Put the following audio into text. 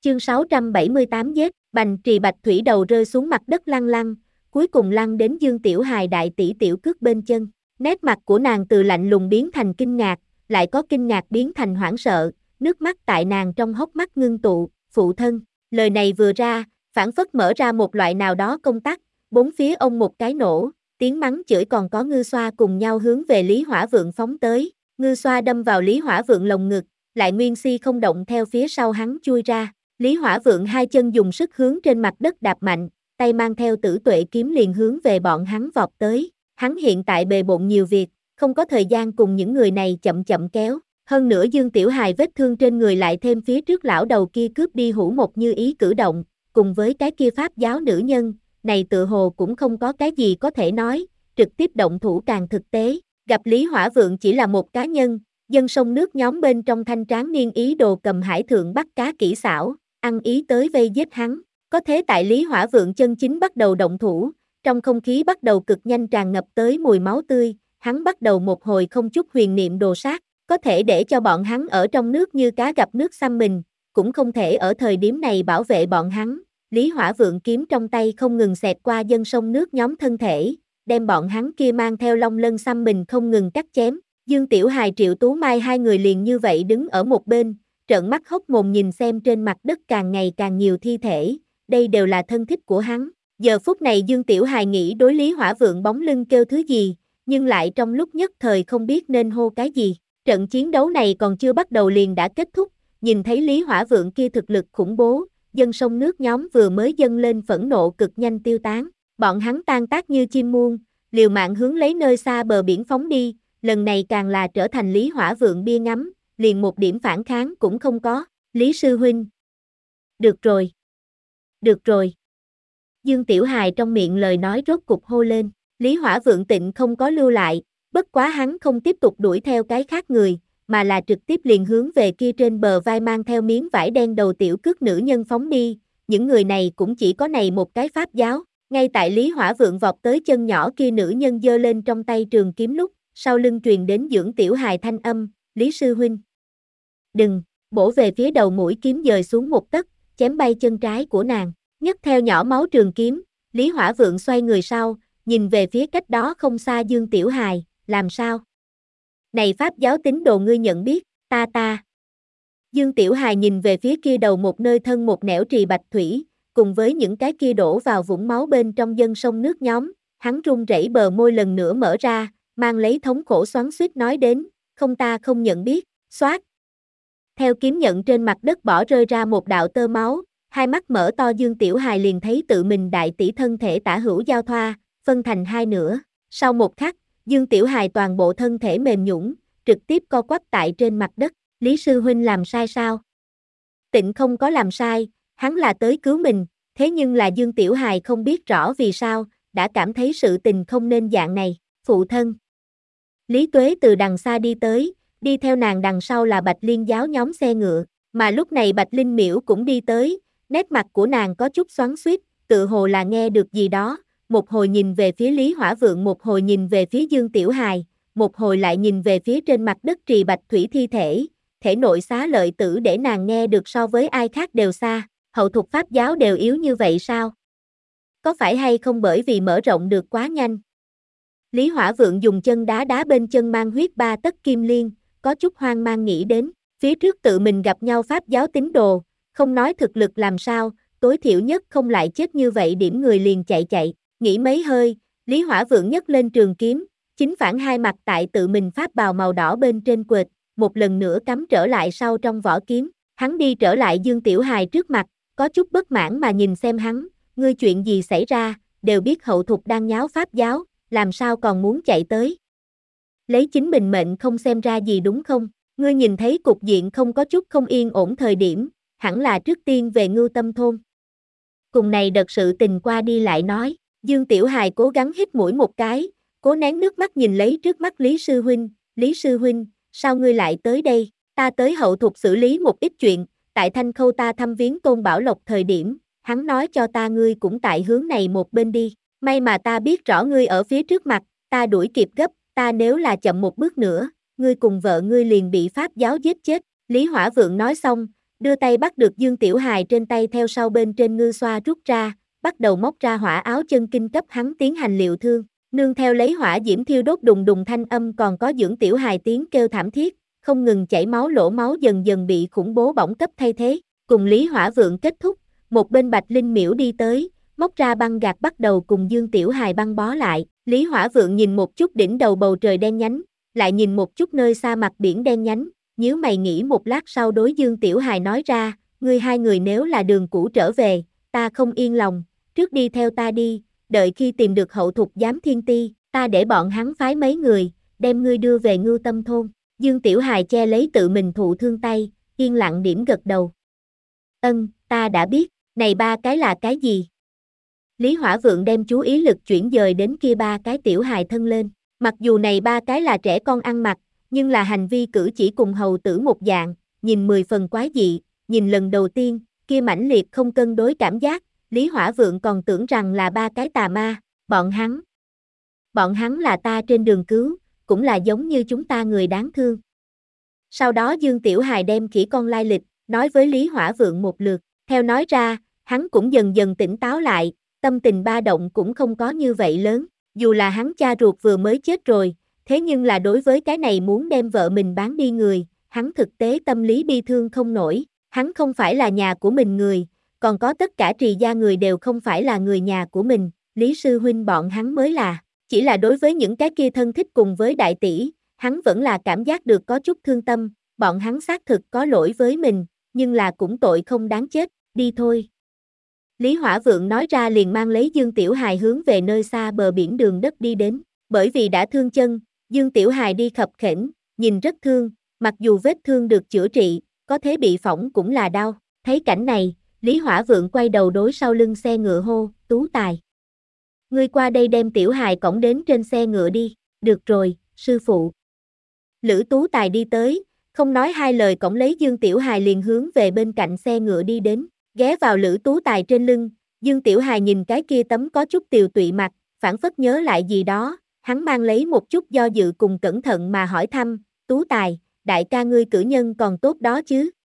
Chương 678 giết, bành trì bạch thủy đầu rơi xuống mặt đất lăn lăn, cuối cùng lăn đến Dương Tiểu Hài đại tỷ tiểu cước bên chân. Nét mặt của nàng từ lạnh lùng biến thành kinh ngạc, lại có kinh ngạc biến thành hoảng sợ, nước mắt tại nàng trong hốc mắt ngưng tụ, phụ thân. Lời này vừa ra, phảng phất mở ra một loại nào đó công tắc, bốn phía ông một cái nổ, tiếng mắng chửi còn có Ngư Xoa cùng nhau hướng về Lý Hỏa Vượng phóng tới. Ngư Xoa đâm vào Lý Hỏa Vượng lồng ngực, lại nguyên si không động theo phía sau hắn chui ra. Lý Hỏa Vượng hai chân dùng sức hướng trên mặt đất đạp mạnh, tay mang theo Tử Tuệ kiếm liền hướng về bọn hắn vọt tới. Hắn hiện tại bề bộn nhiều việc, không có thời gian cùng những người này chậm chậm kéo. Hơn nữa Dương Tiểu Hài vết thương trên người lại thêm phía trước lão đầu kia cướp đi hũ một như ý cử động, cùng với cái kia pháp giáo nữ nhân, này tự hồ cũng không có cái gì có thể nói, trực tiếp động thủ càng thực tế. Gặp Lý Hỏa Vượng chỉ là một cá nhân, dân sông nước nhóm bên trong thanh tráng niên ý đồ cầm hải thượng bắt cá kỹ xảo, ăn ý tới vây giết hắn. Có thế tại Lý Hỏa Vượng chân chính bắt đầu động thủ, trong không khí bắt đầu cực nhanh tràn ngập tới mùi máu tươi, hắn bắt đầu một hồi không chút huyền niệm đồ sát, có thể để cho bọn hắn ở trong nước như cá gặp nước xăm mình, cũng không thể ở thời điểm này bảo vệ bọn hắn. Lý Hỏa Vượng kiếm trong tay không ngừng xẹt qua dân sông nước nhóm thân thể, đem bọn hắn kia mang theo long lân xăm mình không ngừng cắt chém. Dương Tiểu Hài Triệu Tú Mai hai người liền như vậy đứng ở một bên, trợn mắt hốc mồm nhìn xem trên mặt đất càng ngày càng nhiều thi thể, đây đều là thân thích của hắn. Giờ phút này Dương Tiểu Hài nghĩ đối Lý Hỏa Vượng bóng lưng kêu thứ gì, nhưng lại trong lúc nhất thời không biết nên hô cái gì. Trận chiến đấu này còn chưa bắt đầu liền đã kết thúc, nhìn thấy Lý Hỏa Vượng kia thực lực khủng bố, dân sông nước nhóm vừa mới dâng lên phẫn nộ cực nhanh tiêu tán. Bọn hắn tan tác như chim muông, liều mạng hướng lấy nơi xa bờ biển phóng đi, lần này càng là trở thành Lý Hỏa Vượng bia ngắm, liền một điểm phản kháng cũng không có. Lý sư huynh. Được rồi. Được rồi. Dương Tiểu Hài trong miệng lời nói rốt cục hô lên, Lý Hỏa Vượng tịnh không có lưu lại, bất quá hắn không tiếp tục đuổi theo cái khác người, mà là trực tiếp liền hướng về kia trên bờ vai mang theo miếng vải đen đầu tiểu cước nữ nhân phóng đi, những người này cũng chỉ có này một cái pháp giáo. Ngay tại Lý Hỏa Vượng vọt tới chân nhỏ kia nữ nhân giơ lên trong tay trường kiếm lúc, sau lưng truyền đến Dương Tiểu Hài thanh âm, Lý sư huynh. Đừng, bổ về phía đầu mũi kiếm dời xuống một tấc, chém bay chân trái của nàng, nhấc theo nhỏ máu trường kiếm, Lý Hỏa Vượng xoay người sau, nhìn về phía cách đó không xa Dương Tiểu Hài, làm sao? Này pháp giáo tín đồ ngươi nhận biết, ta. Dương Tiểu Hài nhìn về phía kia đầu một nơi thân một nẻo trì bạch thủy, cùng với những cái kia đổ vào vũng máu bên trong dân sông nước nhóm, hắn run rẩy bờ môi lần nữa mở ra, mang lấy thống khổ xoắn xuýt nói đến, không ta không nhận biết, xoát. Theo kiếm nhận trên mặt đất bỏ rơi ra một đạo tơ máu, hai mắt mở to Dương Tiểu Hài liền thấy tự mình đại tỷ thân thể tả hữu giao thoa, phân thành hai nửa. Sau một khắc, Dương Tiểu Hài toàn bộ thân thể mềm nhũn, trực tiếp co quắp tại trên mặt đất. Lý sư huynh làm sai sao? Tịnh không có làm sai, hắn là tới cứu mình, thế nhưng là Dương Tiểu Hài không biết rõ vì sao, đã cảm thấy sự tình không nên dạng này. Phụ thân. Lý Tuế từ đằng xa đi tới, đi theo nàng đằng sau là Bạch Liên giáo nhóm xe ngựa, mà lúc này Bạch Linh Miễu cũng đi tới, nét mặt của nàng có chút xoắn xuýt, tự hồ là nghe được gì đó, một hồi nhìn về phía Lý Hỏa Vượng, một hồi nhìn về phía Dương Tiểu Hài, một hồi lại nhìn về phía trên mặt đất trì bạch thủy thi thể, thể nội xá lợi tử để nàng nghe được so với ai khác đều xa, hậu thục pháp giáo đều yếu như vậy sao? Có phải hay không bởi vì mở rộng được quá nhanh? Lý Hỏa Vượng dùng chân đá đá bên chân mang huyết ba tấc kim liên, có chút hoang mang nghĩ đến, phía trước tự mình gặp nhau pháp giáo tín đồ, không nói thực lực làm sao, tối thiểu nhất không lại chết như vậy điểm người liền chạy, nghĩ mấy hơi, Lý Hỏa Vượng nhấc lên trường kiếm, chính phản hai mặt tại tự mình pháp bào màu đỏ bên trên quệt, một lần nữa cắm trở lại sau trong vỏ kiếm, hắn đi trở lại Dương Tiểu Hài trước mặt, có chút bất mãn mà nhìn xem hắn, ngươi chuyện gì xảy ra, đều biết hậu thục đang nháo pháp giáo, làm sao còn muốn chạy tới. Lấy chính mình mệnh không xem ra gì đúng không, ngươi nhìn thấy cục diện không có chút không yên ổn thời điểm, hẳn là trước tiên về Ngưu Tâm thôn. Cùng này đợt sự tình qua đi lại nói, Dương Tiểu Hài cố gắng hít mũi một cái, cố nén nước mắt nhìn lấy trước mắt Lý sư huynh, sao ngươi lại tới đây, ta tới hậu thục xử lý một ít chuyện, tại Thanh Khâu ta thăm viếng Tôn Bảo Lộc thời điểm, hắn nói cho ta ngươi cũng tại hướng này một bên đi, may mà ta biết rõ ngươi ở phía trước mặt, ta đuổi kịp gấp, ta nếu là chậm một bước nữa, ngươi cùng vợ ngươi liền bị pháp giáo giết chết. Lý Hỏa Vượng nói xong, đưa tay bắt được Dương Tiểu Hài trên tay theo sau bên trên ngư xoa rút ra, bắt đầu móc ra hỏa áo chân kinh cấp hắn tiến hành liệu thương, nương theo lấy hỏa diễm thiêu đốt đùng đùng thanh âm còn có Dương Tiểu Hài tiếng kêu thảm thiết, không ngừng chảy máu lỗ máu dần dần bị khủng bố bỏng cấp thay thế, cùng Lý Hỏa Vượng kết thúc, một bên Bạch Linh Miễu đi tới, móc ra băng gạc bắt đầu cùng Dương Tiểu Hài băng bó lại, Lý Hỏa Vượng nhìn một chút đỉnh đầu bầu trời đen nhánh, lại nhìn một chút nơi xa mặt biển đen nhánh, nhíu mày nghĩ một lát sau đối Dương Tiểu Hài nói ra, ngươi hai người nếu là đường cũ trở về, ta không yên lòng, trước đi theo ta đi, đợi khi tìm được hậu thục giám thiên ti, ta để bọn hắn phái mấy người, đem ngươi đưa về Ngưu Tâm thôn. Dương Tiểu Hài che lấy tự mình thụ thương tay, yên lặng điểm gật đầu. Ta đã biết, này ba cái là cái gì? Lý Hỏa Vượng đem chú ý lực chuyển dời đến kia ba cái tiểu hài thân lên, mặc dù này ba cái là trẻ con ăn mặc, nhưng là hành vi cử chỉ cùng hầu tử một dạng, nhìn 10 phần quái dị, nhìn lần đầu tiên, kia mãnh liệt không cân đối cảm giác, Lý Hỏa Vượng còn tưởng rằng là ba cái tà ma, bọn hắn là ta trên đường cứu, cũng là giống như chúng ta người đáng thương. Sau đó Dương Tiểu Hài đem khỉ con lai lịch, nói với Lý Hỏa Vượng một lượt, theo nói ra, hắn cũng dần dần tỉnh táo lại, tâm tình ba động cũng không có như vậy lớn, dù là hắn cha ruột vừa mới chết rồi, thế nhưng là đối với cái này muốn đem vợ mình bán đi người, hắn thực tế tâm lý bi thương không nổi, hắn không phải là nhà của mình người, còn có tất cả Trì gia người đều không phải là người nhà của mình, Lý sư huynh bọn hắn mới là, chỉ là đối với những cái kia thân thích cùng với đại tỷ, hắn vẫn là cảm giác được có chút thương tâm, bọn hắn xác thực có lỗi với mình, nhưng là cũng tội không đáng chết, đi thôi. Lý Hỏa Vượng nói ra liền mang lấy Dương Tiểu Hài hướng về nơi xa bờ biển đường đất đi đến, bởi vì đã thương chân, Dương Tiểu Hài đi khập khểnh, nhìn rất thương, mặc dù vết thương được chữa trị, có thế bị phỏng cũng là đau, thấy cảnh này, Lý Hỏa Vượng quay đầu đối sau lưng xe ngựa hô, Tú Tài. Ngươi qua đây đem Tiểu Hài cõng đến trên xe ngựa đi, được rồi, sư phụ. Lữ Tú Tài đi tới, không nói hai lời cõng lấy Dương Tiểu Hài liền hướng về bên cạnh xe ngựa đi đến, ghé vào Lữ Tú Tài trên lưng, Dương Tiểu Hài nhìn cái kia tấm có chút tiều tụy mặt, phảng phất nhớ lại gì đó, hắn mang lấy một chút do dự cùng cẩn thận mà hỏi thăm, Tú Tài, đại ca ngươi cử nhân còn tốt đó chứ,